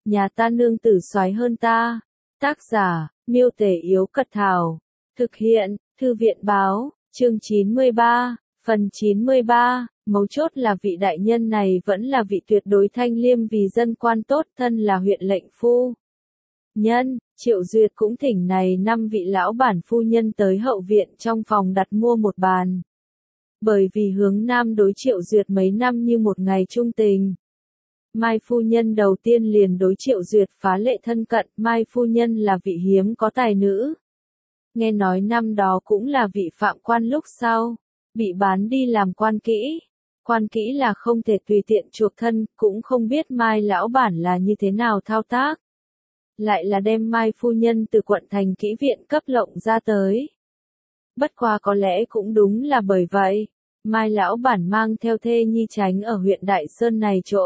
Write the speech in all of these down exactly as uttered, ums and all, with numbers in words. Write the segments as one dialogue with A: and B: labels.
A: nhà ta nương tử soái hơn ta. Tác giả, Miêu Tể Yếu Cật Thảo. Thực hiện, Thư viện Báo, chương chín mươi ba, phần chín mươi ba. Mấu chốt là vị đại nhân này vẫn là vị tuyệt đối thanh liêm vì dân quan tốt, thân là huyện lệnh phu nhân. Triệu Duyệt cũng thỉnh này năm vị lão bản phu nhân tới hậu viện trong phòng đặt mua một bàn. Bởi vì hướng nam đối Triệu Duyệt mấy năm như một ngày trung tình. Mai phu nhân đầu tiên liền đối Triệu Duyệt phá lệ thân cận, Mai phu nhân là vị hiếm có tài nữ. Nghe nói năm đó cũng là vị phạm quan lúc sau, bị bán đi làm quan kỹ. Quan kỹ là không thể tùy tiện chuộc thân, cũng không biết Mai lão bản là như thế nào thao tác. Lại là đem Mai phu nhân từ quận thành kỹ viện cấp lộng ra tới. Bất quá có lẽ cũng đúng là bởi vậy, Mai lão bản mang theo thê nhi tránh ở huyện Đại Sơn này chỗ.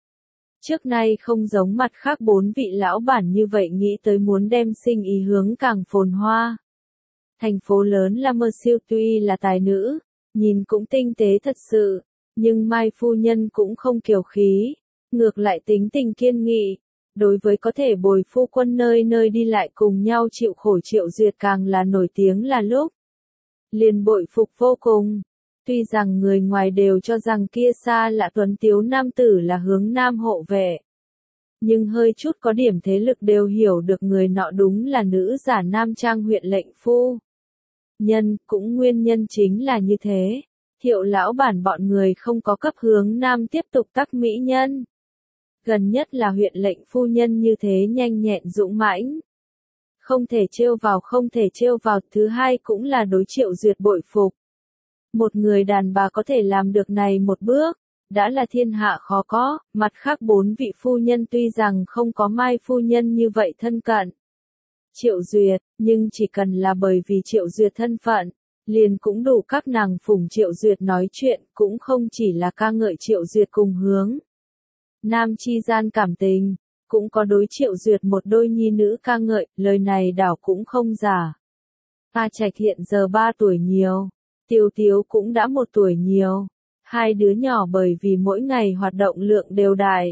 A: Trước nay không giống mặt khác bốn vị lão bản như vậy nghĩ tới muốn đem sinh ý hướng càng phồn hoa. Thành phố lớn La Mơ Siêu tuy là tài nữ, nhìn cũng tinh tế thật sự, nhưng Mai phu nhân cũng không kiêu khí, ngược lại tính tình kiên nghị. Đối với có thể bồi phu quân nơi nơi đi lại cùng nhau chịu khổ Triệu Duyệt càng là nổi tiếng là lúc. Liền bội phục vô cùng. Tuy rằng người ngoài đều cho rằng kia xa lạ tuấn tiếu nam tử là hướng nam hộ vệ. Nhưng hơi chút có điểm thế lực đều hiểu được người nọ đúng là nữ giả nam trang huyện lệnh phu nhân, cũng nguyên nhân chính là như thế. Thiệu lão bản bọn người không có cấp hướng nam tiếp tục tác mỹ nhân. Gần nhất là huyện lệnh phu nhân như thế nhanh nhẹn dũng mãnh. Không thể trêu vào không thể trêu vào, thứ hai cũng là đối Triệu Duyệt bội phục. Một người đàn bà có thể làm được này một bước, đã là thiên hạ khó có, mặt khác bốn vị phu nhân tuy rằng không có Mai phu nhân như vậy thân cận. Triệu Duyệt, nhưng chỉ cần là bởi vì Triệu Duyệt thân phận, liền cũng đủ các nàng phụng Triệu Duyệt nói chuyện, cũng không chỉ là ca ngợi Triệu Duyệt cùng hướng nam chi gian cảm tình, cũng có đối Triệu Duyệt một đôi nhi nữ ca ngợi, lời này đảo cũng không giả. A Trạch hiện giờ ba tuổi nhiều, Tiêu Tiếu cũng đã một tuổi nhiều, hai đứa nhỏ bởi vì mỗi ngày hoạt động lượng đều đại.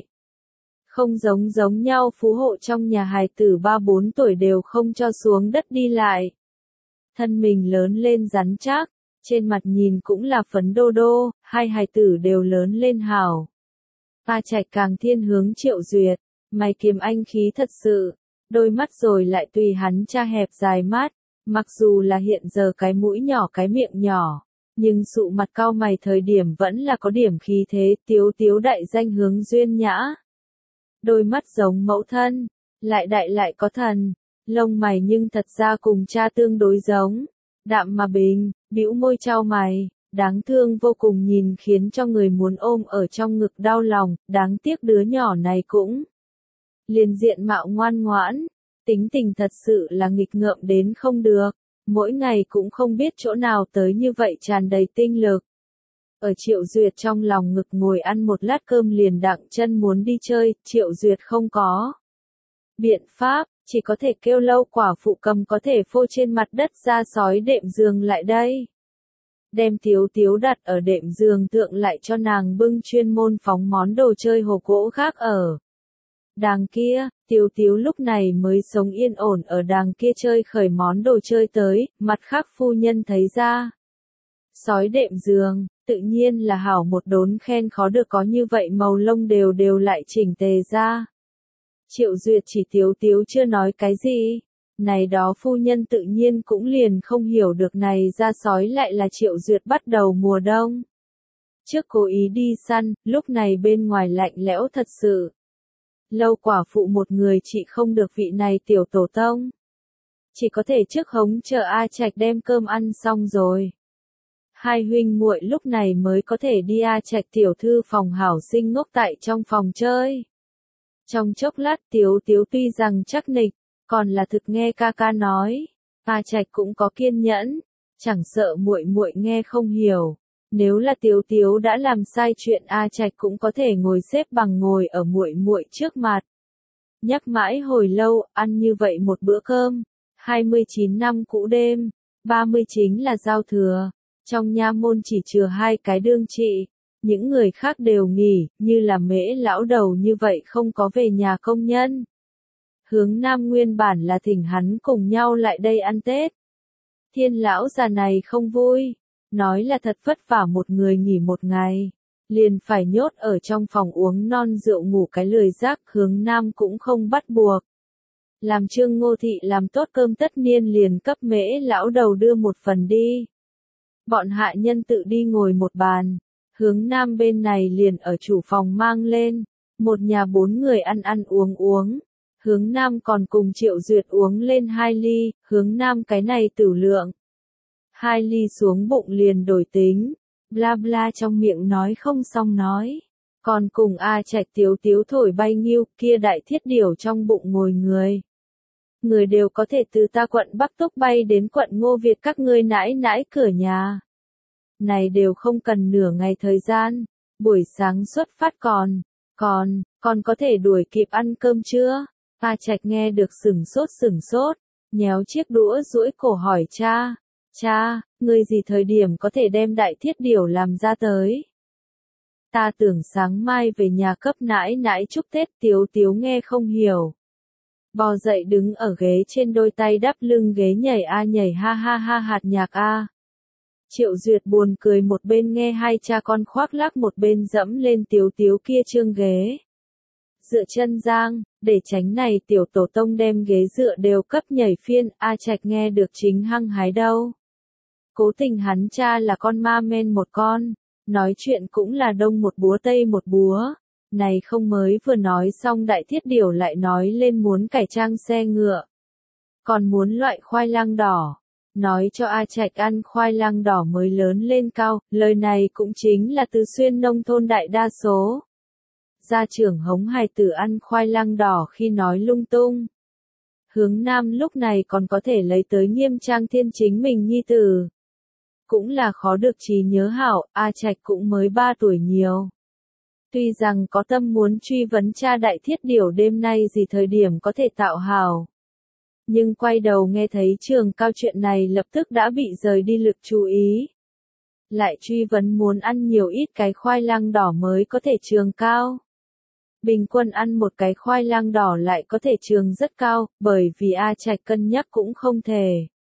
A: Không giống giống nhau phú hộ trong nhà hài tử ba bốn tuổi đều không cho xuống đất đi lại. Thân mình lớn lên rắn chắc, trên mặt nhìn cũng là phấn đô đô, hai hài tử đều lớn lên hảo. A Trạch càng thiên hướng Triệu Duyệt, mày kiếm anh khí thật sự, đôi mắt rồi lại tùy hắn cha hẹp dài mắt, mặc dù là hiện giờ cái mũi nhỏ cái miệng nhỏ, nhưng sụ mặt cao mày thời điểm vẫn là có điểm khí thế, Tiếu Tiếu đại danh hướng duyên nhã. Đôi mắt giống mẫu thân, lại đại lại có thần, lông mày nhưng thật ra cùng cha tương đối giống, đạm mà bình, bĩu môi trao mày. Đáng thương vô cùng nhìn khiến cho người muốn ôm ở trong ngực đau lòng, đáng tiếc đứa nhỏ này cũng liền diện mạo ngoan ngoãn, tính tình thật sự là nghịch ngợm đến không được, mỗi ngày cũng không biết chỗ nào tới như vậy tràn đầy tinh lực. Ở Triệu Duyệt trong lòng ngực ngồi ăn một lát cơm liền đặng chân muốn đi chơi, Triệu Duyệt không có biện pháp, chỉ có thể kêu Lâu quả phụ cầm có thể phô trên mặt đất ra sói đệm giường lại đây. Đem Tiếu Tiếu đặt ở đệm giường tượng lại cho nàng bưng chuyên môn phóng món đồ chơi hộp gỗ khác ở. Đàng kia, Tiếu Tiếu lúc này mới sống yên ổn ở đàng kia chơi khởi món đồ chơi tới, mặt khác phu nhân thấy ra. Sói đệm giường, tự nhiên là hảo một đốn khen khó được có như vậy màu lông đều đều lại chỉnh tề ra. Triệu Duyệt chỉ Tiếu Tiếu chưa nói cái gì. Này đó phu nhân tự nhiên cũng liền không hiểu được này ra sói lại là Triệu Duyệt bắt đầu mùa đông. Trước cố ý đi săn, lúc này bên ngoài lạnh lẽo thật sự. Lâu quả phụ một người chị không được vị này tiểu tổ tông. Chỉ có thể trước hống chờ A Trạch đem cơm ăn xong rồi. Hai huynh muội lúc này mới có thể đi A Trạch tiểu thư phòng hảo sinh ngốc tại trong phòng chơi. Trong chốc lát Tiếu Tiếu tuy rằng chắc nịch, còn là thực nghe ca ca nói, A Trạch cũng có kiên nhẫn, chẳng sợ muội muội nghe không hiểu. Nếu là Tiếu Tiếu đã làm sai chuyện A Trạch cũng có thể ngồi xếp bằng ngồi ở muội muội trước mặt. Nhắc mãi hồi lâu, ăn như vậy một bữa cơm, hai mươi chín năm cũ đêm, ba mươi chính là giao thừa, trong nha môn chỉ chừa hai cái đương trị, những người khác đều nghỉ, như là Mễ lão đầu như vậy không có về nhà công nhân. Hướng Nam nguyên bản là thỉnh hắn cùng nhau lại đây ăn Tết. Thiên lão già này không vui, nói là thật vất vả một người nghỉ một ngày, liền phải nhốt ở trong phòng uống non rượu ngủ cái lười giác. Hướng Nam cũng không bắt buộc. Làm Trương Ngô Thị làm tốt cơm tất niên liền cấp Mễ lão đầu đưa một phần đi. Bọn hạ nhân tự đi ngồi một bàn, Hướng Nam bên này liền ở chủ phòng mang lên, một nhà bốn người ăn ăn uống uống. Hướng Nam còn cùng Triệu Duyệt uống lên hai ly, Hướng Nam cái này tử lượng. Hai ly xuống bụng liền đổi tính, bla bla trong miệng nói không xong nói. Còn cùng A Trạch tiếu tiếu thổi bay nghiêu, kia đại thiết điểu trong bụng ngồi người. Người đều có thể từ ta quận Bắc Túc bay đến quận Ngô Việt các ngươi nãi nãi cửa nhà. Này đều không cần nửa ngày thời gian, buổi sáng xuất phát còn, còn, còn có thể đuổi kịp ăn cơm chưa? A Trạch nghe được sửng sốt sửng sốt, nhéo chiếc đũa duỗi cổ hỏi cha, cha, ngươi gì thời điểm có thể đem đại thiết điểu làm ra tới? Ta tưởng sáng mai về nhà cấp nãi nãi chúc Tết. Tiếu tiếu nghe không hiểu. Bò dậy đứng ở ghế trên đôi tay đắp lưng ghế nhảy a nhảy ha ha ha hạt nhạc a. Triệu Duyệt buồn cười một bên nghe hai cha con khoác lác một bên dẫm lên tiếu tiếu kia trương ghế. Dựa chân giang, để tránh này tiểu tổ tông đem ghế dựa đều cấp nhảy phiên, A Trạch nghe được chính hăng hái đâu. Cố tình hắn cha là con ma men một con, nói chuyện cũng là đông một búa tây một búa. Này không mới vừa nói xong đại thiết điểu lại nói lên muốn cải trang xe ngựa. Còn muốn loại khoai lang đỏ. Nói cho A Trạch ăn khoai lang đỏ mới lớn lên cao, lời này cũng chính là từ xuyên nông thôn đại đa số. Gia trưởng hống hài tử ăn khoai lang đỏ khi nói lung tung. Hướng Nam lúc này còn có thể lấy tới nghiêm trang thiên chính mình nhi tử. Cũng là khó được trí nhớ hảo, A Trạch cũng mới ba tuổi nhiều. Tuy rằng có tâm muốn truy vấn cha đại thiết điểu đêm nay gì thời điểm có thể tạo hảo. Nhưng quay đầu nghe thấy trường cao chuyện này lập tức đã bị rời đi lực chú ý. Lại truy vấn muốn ăn nhiều ít cái khoai lang đỏ mới có thể trường cao. Bình quân ăn một cái khoai lang đỏ lại có thể trường rất cao, bởi vì A Trạch cân nhắc cũng không thể.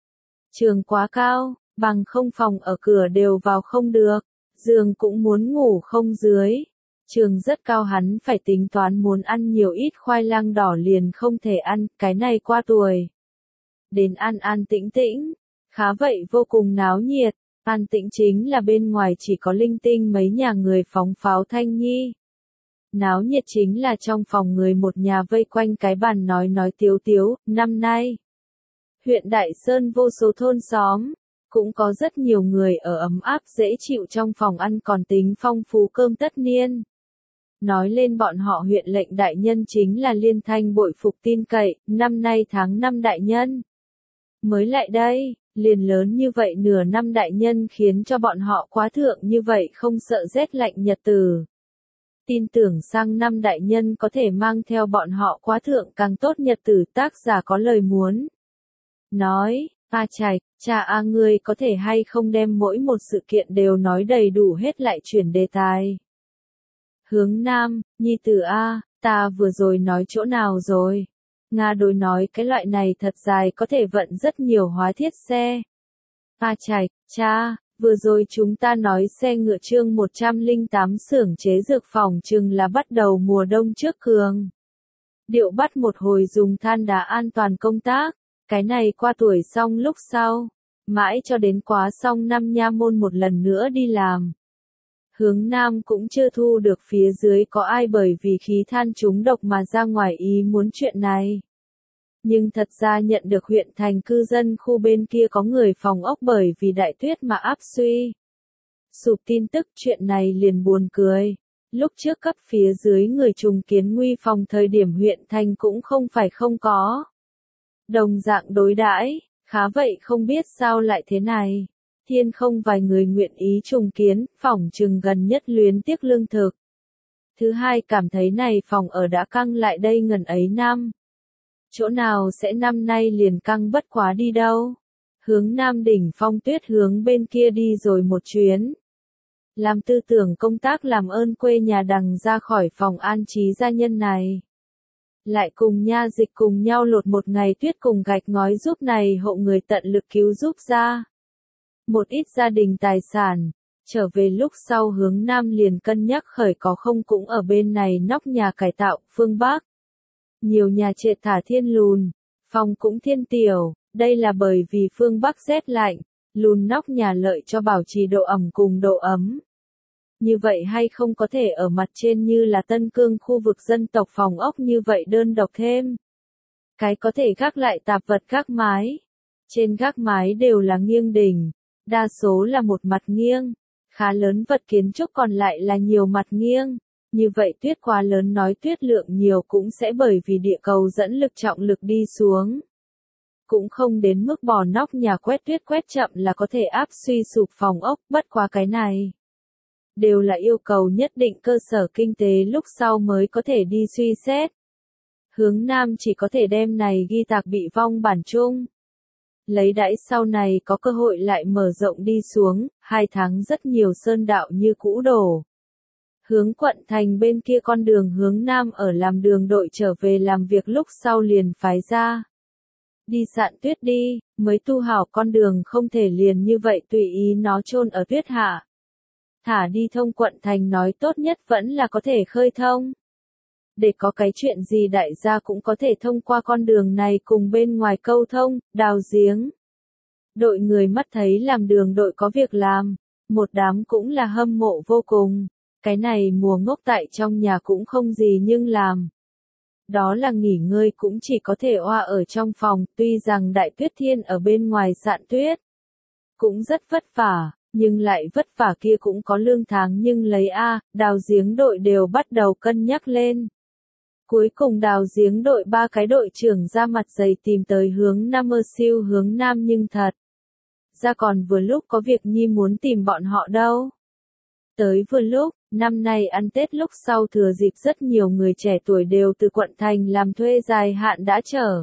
A: Trường quá cao, bằng không phòng ở cửa đều vào không được, giường cũng muốn ngủ không dưới. Trường rất cao hắn phải tính toán muốn ăn nhiều ít khoai lang đỏ liền không thể ăn, cái này qua tuổi. Đến ăn an tĩnh tĩnh, khá vậy vô cùng náo nhiệt, an tĩnh chính là bên ngoài chỉ có linh tinh mấy nhà người phóng pháo thanh nhi. Náo nhiệt chính là trong phòng người một nhà vây quanh cái bàn nói nói tiếu tiếu, năm nay. Huyện Đại Sơn vô số thôn xóm, cũng có rất nhiều người ở ấm áp dễ chịu trong phòng ăn còn tính phong phú cơm tất niên. Nói lên bọn họ huyện lệnh đại nhân chính là liên thanh bội phục tin cậy, năm nay tháng năm đại nhân. Mới lại đây, liền lớn như vậy nửa năm đại nhân khiến cho bọn họ quá thượng như vậy không sợ rét lạnh nhật tử. Tin tưởng sang năm đại nhân có thể mang theo bọn họ quá thượng càng tốt nhật tử. Tác giả có lời muốn nói, A Trạch, cha A ngươi có thể hay không đem mỗi một sự kiện đều nói đầy đủ hết lại chuyển đề tài. Hướng Nam, nhi tử A, ta vừa rồi nói chỗ nào rồi? Nga đối nói cái loại này thật dài có thể vận rất nhiều hóa thiết xe. A Trạch, cha, vừa rồi chúng ta nói xe ngựa chương một trăm lẻ tám xưởng chế dược phòng chừng là bắt đầu mùa đông trước cường. Điệu bắt một hồi dùng than đá an toàn công tác, cái này qua tuổi xong lúc sau, mãi cho đến quá xong năm nha môn một lần nữa đi làm. Hướng Nam cũng chưa thu được phía dưới có ai bởi vì khí than trúng độc mà ra ngoài ý muốn chuyện này. Nhưng thật ra nhận được huyện thành cư dân khu bên kia có người phòng ốc bởi vì đại tuyết mà áp suy. Sụp tin tức chuyện này liền buồn cười. Lúc trước cấp phía dưới người trùng kiến nguy phòng thời điểm huyện thành cũng không phải không có. Đồng dạng đối đãi, khá vậy không biết sao lại thế này. Thiên không vài người nguyện ý trùng kiến, phòng chừng gần nhất luyến tiếc lương thực. Thứ hai cảm thấy này phòng ở đã căng lại đây ngần ấy năm. Chỗ nào sẽ năm nay liền căng bất quá đi đâu. Hướng Nam đỉnh phong tuyết hướng bên kia đi rồi một chuyến. làm tư tưởng công tác làm ơn quê nhà đằng ra khỏi phòng an trí gia nhân này. Lại cùng nha dịch cùng nhau lột một ngày tuyết cùng gạch ngói giúp này hộ người tận lực cứu giúp ra một ít gia đình tài sản. Trở về lúc sau hướng Nam liền cân nhắc khởi có không cũng ở bên này nóc nhà cải tạo, phương Bắc. Nhiều nhà trệt thả thiên lùn, phòng cũng thiên tiểu, đây là bởi vì phương Bắc rét lạnh, lùn nóc nhà lợi cho bảo trì độ ẩm cùng độ ấm. Như vậy hay không có thể ở mặt trên như là Tân Cương khu vực dân tộc phòng ốc như vậy đơn độc thêm. Cái có thể gác lại tạp vật gác mái. Trên gác mái đều là nghiêng đỉnh, đa số là một mặt nghiêng. Khá lớn vật kiến trúc còn lại là nhiều mặt nghiêng. Như vậy tuyết quá lớn nói tuyết lượng nhiều cũng sẽ bởi vì địa cầu dẫn lực trọng lực đi xuống. Cũng không đến mức bò nóc nhà quét tuyết quét chậm là có thể áp suy sụp phòng ốc, bất quá cái này. Đều là yêu cầu nhất định cơ sở kinh tế lúc sau mới có thể đi suy xét. Hướng Nam chỉ có thể đem này ghi tạc bị vong bản chung. Lấy đãi sau này có cơ hội lại mở rộng đi xuống, hai tháng rất nhiều sơn đạo như cũ đổ. Hướng quận thành bên kia con đường hướng Nam ở làm đường đội trở về làm việc lúc sau liền phái ra. Đi sạn tuyết đi, mới tu hảo con đường không thể liền như vậy tùy ý nó chôn ở tuyết hạ. Thả đi thông quận thành nói tốt nhất vẫn là có thể khơi thông. Để có cái chuyện gì đại gia cũng có thể thông qua con đường này cùng bên ngoài câu thông, đào giếng. Đội người mắt thấy làm đường đội có việc làm, một đám cũng là hâm mộ vô cùng. Cái này mùa ngốc tại trong nhà cũng không gì nhưng làm. Đó là nghỉ ngơi cũng chỉ có thể oa ở trong phòng, tuy rằng đại tuyết thiên ở bên ngoài sạn tuyết. Cũng rất vất vả, nhưng lại vất vả kia cũng có lương tháng nhưng lấy A, đào giếng đội đều bắt đầu cân nhắc lên. Cuối cùng đào giếng đội ba cái đội trưởng ra mặt dày tìm tới hướng Nam mơ siêu hướng Nam nhưng thật. Ra còn vừa lúc có việc nhi muốn tìm bọn họ đâu. Tới vừa lúc, năm nay ăn Tết lúc sau thừa dịp rất nhiều người trẻ tuổi đều từ quận thành làm thuê dài hạn đã trở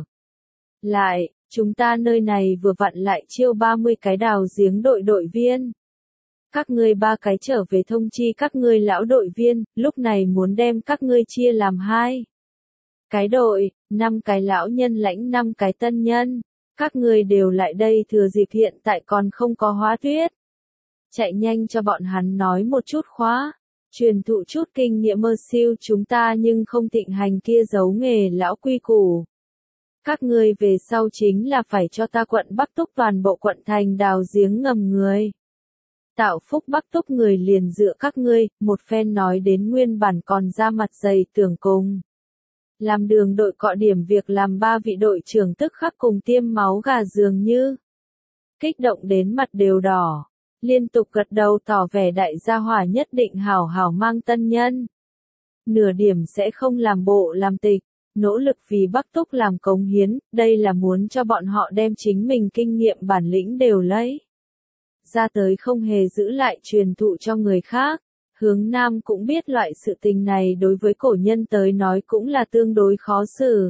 A: lại, chúng ta nơi này vừa vặn lại chiêu ba mươi cái đào giếng đội đội viên. Các ngươi ba cái trở về thông chi các ngươi lão đội viên, lúc này muốn đem các ngươi chia làm hai cái đội, năm cái lão nhân lãnh năm cái tân nhân. Các ngươi đều lại đây thừa dịp hiện tại còn không có hóa tuyết. Chạy nhanh cho bọn hắn nói một chút khóa, truyền thụ chút kinh nghiệm mơ siêu chúng ta nhưng không thịnh hành kia giấu nghề lão quy củ. Các ngươi về sau chính là phải cho ta quận Bắc Túc toàn bộ quận thành đào giếng ngầm người. Tạo phúc Bắc Túc người liền dựa các ngươi, một phen nói đến nguyên bản còn ra mặt dày tưởng cùng. Làm đường đội cọ điểm việc làm ba vị đội trưởng tức khắc cùng tiêm máu gà dường như. Kích động đến mặt đều đỏ. Liên tục gật đầu tỏ vẻ đại gia hỏa nhất định hảo hảo mang tân nhân. Nửa điểm sẽ không làm bộ làm tịch, nỗ lực vì Bắc Túc làm cống hiến, đây là muốn cho bọn họ đem chính mình kinh nghiệm bản lĩnh đều lấy. Ra tới không hề giữ lại truyền thụ cho người khác. Hướng Nam cũng biết loại sự tình này đối với cổ nhân tới nói cũng là tương đối khó xử.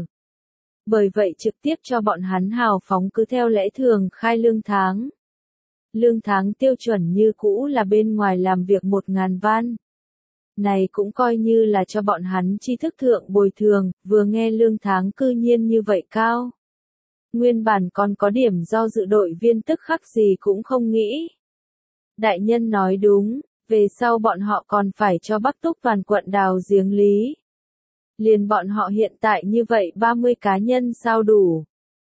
A: Bởi vậy trực tiếp cho bọn hắn hào phóng cứ theo lẽ thường khai lương tháng. Lương tháng tiêu chuẩn như cũ là bên ngoài làm việc một ngàn văn. Này cũng coi như là cho bọn hắn tri thức thượng bồi thường, vừa nghe lương tháng cư nhiên như vậy cao. Nguyên bản còn có điểm do dự đội viên tức khắc gì cũng không nghĩ. Đại nhân nói đúng. Về sau bọn họ còn phải cho Bắc Túc toàn quận đào giếng lý. Liền bọn họ hiện tại như vậy ba mươi cá nhân sao đủ.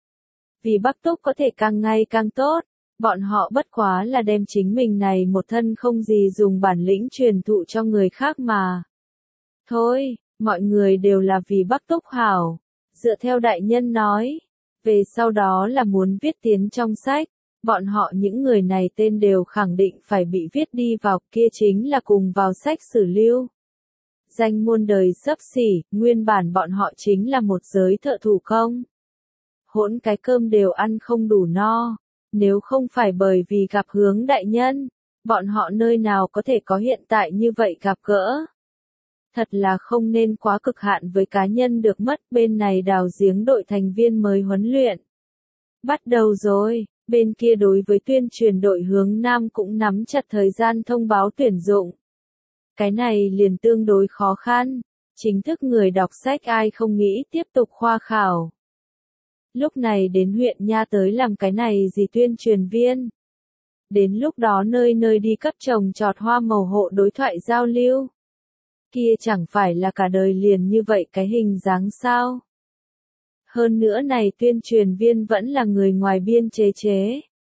A: Vì Bắc Túc có thể càng ngày càng tốt, bọn họ bất quá là đem chính mình này một thân không gì dùng bản lĩnh truyền thụ cho người khác mà. Thôi, mọi người đều là vì Bắc Túc hảo. Dựa theo đại nhân nói, về sau đó là muốn viết tiến trong sách. Bọn họ những người này tên đều khẳng định phải bị viết đi vào, kia chính là cùng vào sách sử lưu. Danh muôn đời xấp xỉ, nguyên bản bọn họ chính là một giới thợ thủ công. Hỗn cái cơm đều ăn không đủ no, nếu không phải bởi vì gặp hướng đại nhân, bọn họ nơi nào có thể có hiện tại như vậy gặp gỡ. Thật là không nên quá cực hạn với cá nhân được mất, bên này đào giếng đội thành viên mới huấn luyện. Bắt đầu rồi. Bên kia đối với tuyên truyền đội hướng Nam cũng nắm chặt thời gian thông báo tuyển dụng. Cái này liền tương đối khó khăn. Chính thức người đọc sách ai không nghĩ tiếp tục khoa khảo. Lúc này đến huyện Nha tới làm cái này gì tuyên truyền viên. Đến lúc đó nơi nơi đi cấp trồng trọt hoa màu hộ đối thoại giao lưu. Kia chẳng phải là cả đời liền như vậy cái hình dáng sao. Hơn nữa này tuyên truyền viên vẫn là người ngoài biên chế chế.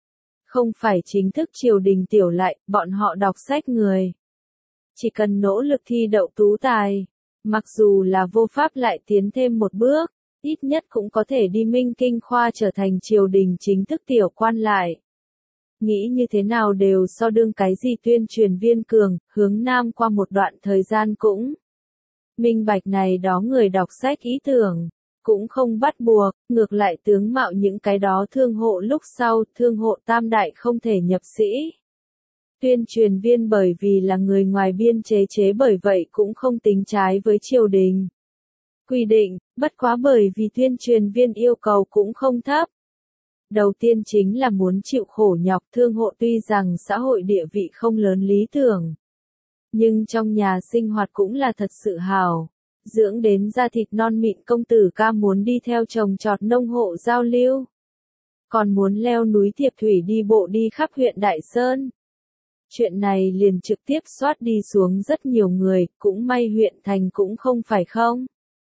A: Không phải chính thức triều đình tiểu lại, bọn họ đọc sách người. Chỉ cần nỗ lực thi đậu tú tài. Mặc dù là vô pháp lại tiến thêm một bước, ít nhất cũng có thể đi Minh Kinh khoa trở thành triều đình chính thức tiểu quan lại. Nghĩ như thế nào đều so đương cái gì tuyên truyền viên cường, hướng Nam qua một đoạn thời gian cũng. Minh bạch này đó người đọc sách ý tưởng, cũng không bắt buộc, ngược lại tướng mạo những cái đó thương hộ lúc sau, thương hộ tam đại không thể nhập sĩ. Tuyên truyền viên bởi vì là người ngoài biên chế chế bởi vậy cũng không tính trái với triều đình. Quy định, bất quá bởi vì tuyên truyền viên yêu cầu cũng không thấp. Đầu tiên chính là muốn chịu khổ nhọc thương hộ tuy rằng xã hội địa vị không lớn lý tưởng. Nhưng trong nhà sinh hoạt cũng là thật sự hào. Dưỡng đến da thịt non mịn công tử ca muốn đi theo trồng trọt nông hộ giao lưu. Còn muốn leo núi Thiệp Thủy đi bộ đi khắp huyện Đại Sơn. Chuyện này liền trực tiếp xoát đi xuống rất nhiều người, cũng may huyện thành cũng không phải không.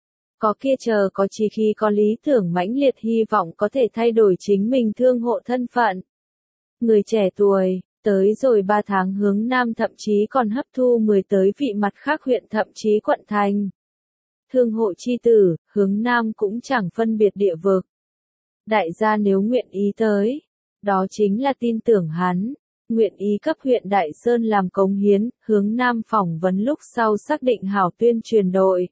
A: Có kia chờ có chỉ khi có lý tưởng mãnh liệt hy vọng có thể thay đổi chính mình thương hộ thân phận. Người trẻ tuổi, tới rồi ba tháng hướng Nam thậm chí còn hấp thu mười tới vị mặt khác huyện thậm chí quận thành. Thương hộ chi tử, hướng Nam cũng chẳng phân biệt địa vực. Đại gia nếu nguyện ý tới, đó chính là tin tưởng hắn. Nguyện ý cấp huyện Đại Sơn làm cống hiến, hướng Nam phỏng vấn lúc sau xác định hảo tuyên truyền đội.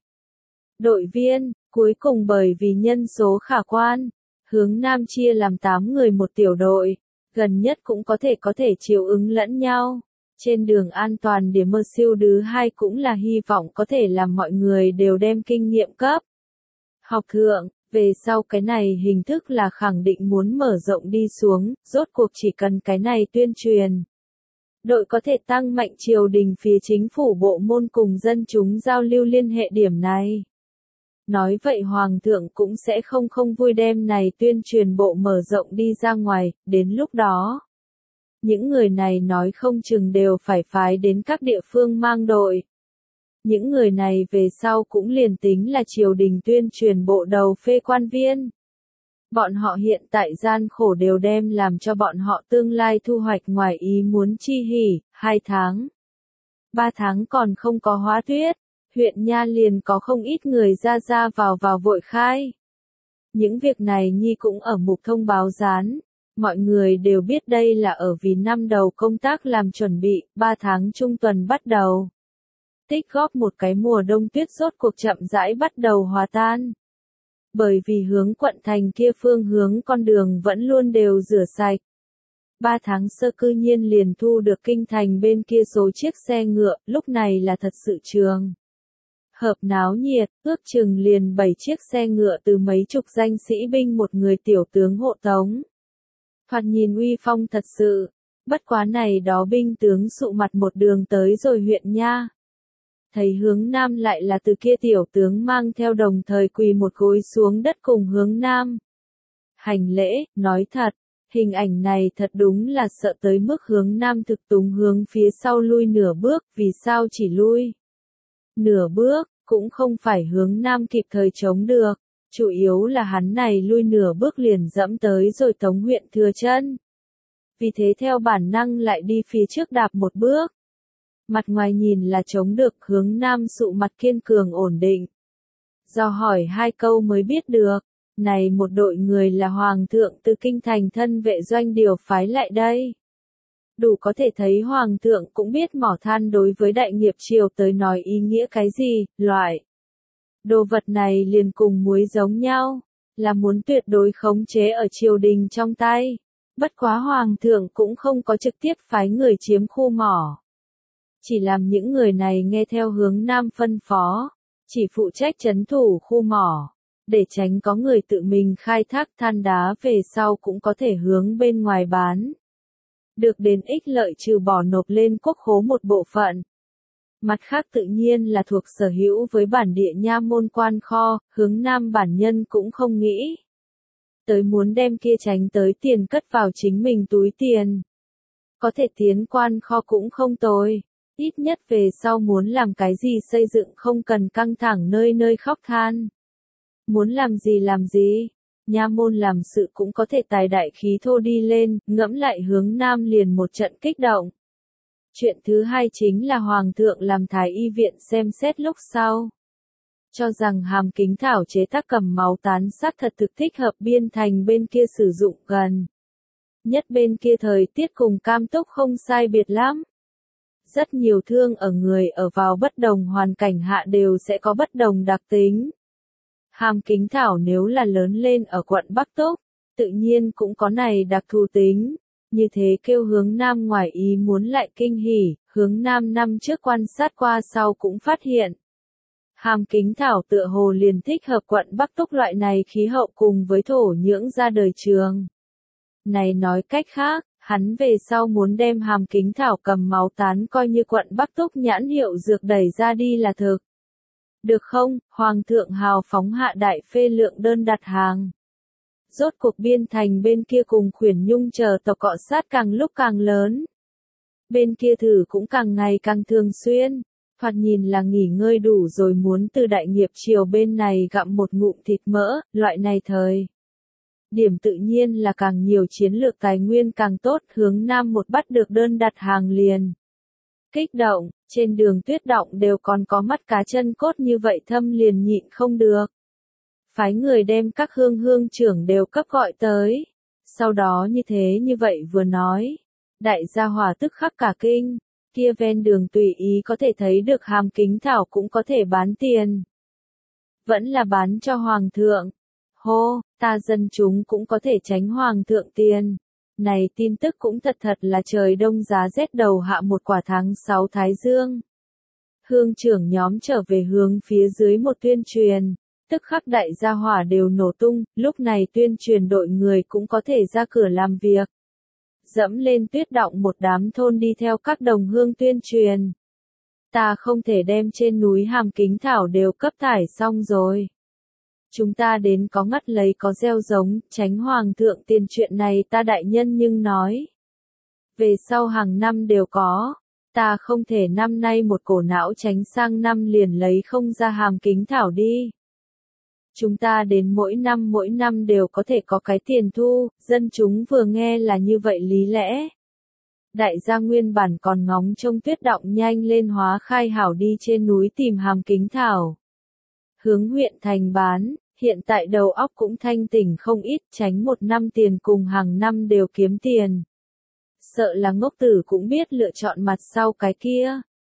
A: Đội viên, cuối cùng bởi vì nhân số khả quan, hướng Nam chia làm tám người một tiểu đội, gần nhất cũng có thể có thể chiều ứng lẫn nhau. Trên đường an toàn để mơ siêu đứ hai cũng là hy vọng có thể làm mọi người đều đem kinh nghiệm cấp. Học thượng, về sau cái này hình thức là khẳng định muốn mở rộng đi xuống, rốt cuộc chỉ cần cái này tuyên truyền. Đội có thể tăng mạnh triều đình phía chính phủ bộ môn cùng dân chúng giao lưu liên hệ điểm này. Nói vậy Hoàng thượng cũng sẽ không không vui đem này tuyên truyền bộ mở rộng đi ra ngoài, đến lúc đó. Những người này nói không chừng đều phải phái đến các địa phương mang đội. Những người này về sau cũng liền tính là triều đình tuyên truyền bộ đầu phê quan viên. Bọn họ hiện tại gian khổ đều đem làm cho bọn họ tương lai thu hoạch ngoài ý muốn chi hỉ, hai tháng. Ba tháng còn không có hóa tuyết, huyện Nha liền có không ít người ra ra vào vào vội khai. Những việc này Nhi cũng ở mục thông báo dán. Mọi người đều biết đây là ở vì năm đầu công tác làm chuẩn bị, ba tháng trung tuần bắt đầu. Tích góp một cái mùa đông tuyết rốt cuộc chậm rãi bắt đầu hòa tan. Bởi vì hướng quận thành kia phương hướng con đường vẫn luôn đều rửa sạch. Ba tháng sơ cư nhiên liền thu được kinh thành bên kia số chiếc xe ngựa, lúc này là thật sự trường. Hợp náo nhiệt, ước chừng liền bảy chiếc xe ngựa từ mấy chục danh sĩ binh một người tiểu tướng hộ tống. Thoạt nhìn uy phong thật sự, bất quá này đó binh tướng sụ mặt một đường tới rồi huyện Nha. Thấy hướng Nam lại là từ kia tiểu tướng mang theo đồng thời quỳ một gối xuống đất cùng hướng Nam. Hành lễ, nói thật, hình ảnh này thật đúng là sợ tới mức hướng Nam thực túng hướng phía sau lui nửa bước, vì sao chỉ lui. Nửa bước, cũng không phải hướng Nam kịp thời chống được. Chủ yếu là hắn này lui nửa bước liền dẫm tới rồi Tống huyện thừa chân. Vì thế theo bản năng lại đi phía trước đạp một bước. Mặt ngoài nhìn là chống được hướng Nam sụ mặt kiên cường ổn định. Do hỏi hai câu mới biết được, này một đội người là Hoàng thượng từ kinh thành thân vệ doanh điều phái lại đây. Đủ có thể thấy Hoàng thượng cũng biết mỏ than đối với đại nghiệp triều tới nói ý nghĩa cái gì, loại. Đồ vật này liền cùng muối giống nhau, là muốn tuyệt đối khống chế ở triều đình trong tay. Bất quá Hoàng thượng cũng không có trực tiếp phái người chiếm khu mỏ. Chỉ làm những người này nghe theo hướng Nam phân phó, chỉ phụ trách trấn thủ khu mỏ. để tránh có người tự mình khai thác than đá về sau cũng có thể hướng bên ngoài bán. Được đến ích lợi trừ bỏ nộp lên quốc khố một bộ phận. Mặt khác tự nhiên là thuộc sở hữu với bản địa nha môn quan kho, hướng Nam bản nhân cũng không nghĩ tới muốn đem kia tránh tới tiền cất vào chính mình túi tiền. Có thể tiến quan kho cũng không tồi, ít nhất về sau muốn làm cái gì xây dựng không cần căng thẳng nơi nơi khóc than. Muốn làm gì làm gì, nha môn làm sự cũng có thể tài đại khí thô đi lên, ngẫm lại hướng Nam liền một trận kích động. Chuyện thứ hai chính là Hoàng thượng làm Thái y viện xem xét lúc sau. Cho rằng hàm kính thảo chế tác cầm máu tán sát thật thực thích hợp Biên Thành bên kia sử dụng gần. Nhất bên kia thời tiết cùng Cam Túc không sai biệt lắm. Rất nhiều thương ở người ở vào bất đồng hoàn cảnh hạ đều sẽ có bất đồng đặc tính. Hàm kính thảo nếu là lớn lên ở quận Bắc Túc, tự nhiên cũng có này đặc thù tính. Như thế kêu hướng Nam ngoài ý muốn lại kinh hỉ, hướng Nam năm trước quan sát qua sau cũng phát hiện. Hàm kính thảo tựa hồ liền thích hợp quận Bắc Túc loại này khí hậu cùng với thổ nhưỡng ra đời trường. Này nói cách khác, hắn về sau muốn đem hàm kính thảo cầm máu tán coi như quận Bắc Túc nhãn hiệu dược đẩy ra đi là thực. Được không, Hoàng thượng hào phóng hạ đại phê lượng đơn đặt hàng. Rốt cuộc Biên Thành bên kia cùng Khuyển Nhung chờ tộc cọ sát càng lúc càng lớn. Bên kia thử cũng càng ngày càng thường xuyên. Thoạt nhìn là nghỉ ngơi đủ rồi muốn từ đại nghiệp triều bên này gặm một ngụm thịt mỡ, loại này thời. Điểm tự nhiên là càng nhiều chiến lược tài nguyên càng tốt, hướng Nam một bắt được đơn đặt hàng liền. Kích động, trên đường tuyết động đều còn có mắt cá chân cốt như vậy thâm liền nhịn không được. Phái người đem các hương hương trưởng đều cấp gọi tới. Sau đó như thế như vậy vừa nói. Đại gia hỏa tức khắc cả kinh. Kia ven đường tùy ý có thể thấy được hàm kính thảo cũng có thể bán tiền. Vẫn là bán cho Hoàng thượng. Hô, ta dân chúng cũng có thể tránh Hoàng thượng tiền. Này tin tức cũng thật thật là trời đông giá rét đầu hạ một quả tháng sáu Thái Dương. Hương trưởng nhóm trở về hướng phía dưới một tuyên truyền. Tức khắc đại gia hỏa đều nổ tung, lúc này tuyên truyền đội người cũng có thể ra cửa làm việc. Dẫm lên tuyết động một đám thôn đi theo các đồng hương tuyên truyền. Ta không thể đem trên núi hàm kính thảo đều cấp thải xong rồi. Chúng ta đến có ngắt lấy có gieo giống, tránh Hoàng thượng tiền chuyện này ta đại nhân nhưng nói. Về sau hàng năm đều có, ta không thể năm nay một cổ não tránh sang năm liền lấy không ra hàm kính thảo đi. Chúng ta đến mỗi năm mỗi năm đều có thể có cái tiền thu, dân chúng vừa nghe là như vậy lý lẽ. Đại gia nguyên bản còn ngóng trông tuyết động nhanh lên hóa khai hảo đi trên núi tìm hàm kính thảo. Hướng huyện thành bán, hiện tại đầu óc cũng thanh tỉnh không ít, tránh một năm tiền cùng hàng năm đều kiếm tiền. Sợ là ngốc tử cũng biết lựa chọn mặt sau cái kia.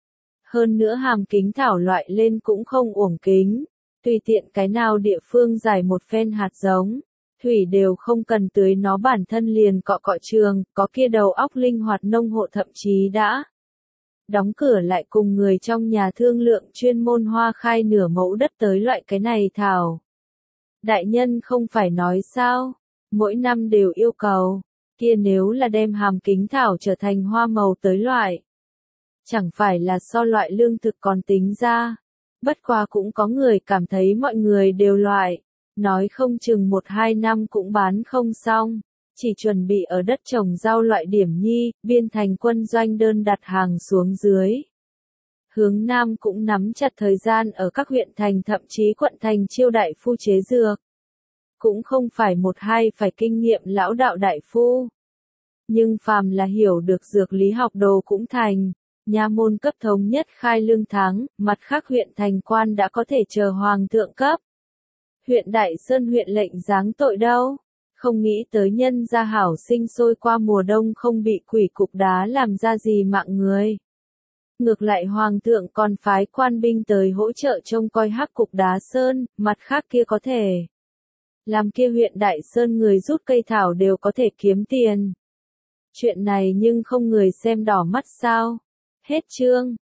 A: Hơn nữa hàm kính thảo loại lên cũng không uổng kính. Tùy tiện cái nào địa phương giải một phen hạt giống, thủy đều không cần tưới nó bản thân liền cọ cọ trường, có kia đầu óc linh hoạt nông hộ thậm chí đã đóng cửa lại cùng người trong nhà thương lượng chuyên môn hoa khai nửa mẫu đất tới loại cái này thảo. Đại nhân không phải nói sao, mỗi năm đều yêu cầu, kia nếu là đem hàm kính thảo trở thành hoa màu tới loại. Chẳng phải là so loại lương thực còn tính ra. Bất quá cũng có người cảm thấy mọi người đều loại, nói không chừng một hai năm cũng bán không xong, chỉ chuẩn bị ở đất trồng rau loại điểm nhi, Biên Thành quân doanh đơn đặt hàng xuống dưới. Hướng Nam cũng nắm chặt thời gian ở các huyện thành thậm chí quận thành chiêu đại phu chế dược. Cũng không phải một hai phải kinh nghiệm lão đạo đại phu. Nhưng phàm là hiểu được dược lý học đồ cũng thành. Nha môn cấp thống nhất khai lương tháng, mặt khác huyện thành quan đã có thể chờ Hoàng thượng cấp. Huyện Đại Sơn huyện lệnh giáng tội đâu, không nghĩ tới nhân gia hảo sinh sôi qua mùa đông không bị quỷ cục đá làm ra gì mạng người. Ngược lại Hoàng thượng còn phái quan binh tới hỗ trợ trông coi hắc cục đá sơn, mặt khác kia có thể làm kia huyện Đại Sơn người rút cây thảo đều có thể kiếm tiền. Chuyện này nhưng không người xem đỏ mắt sao. Hết chương.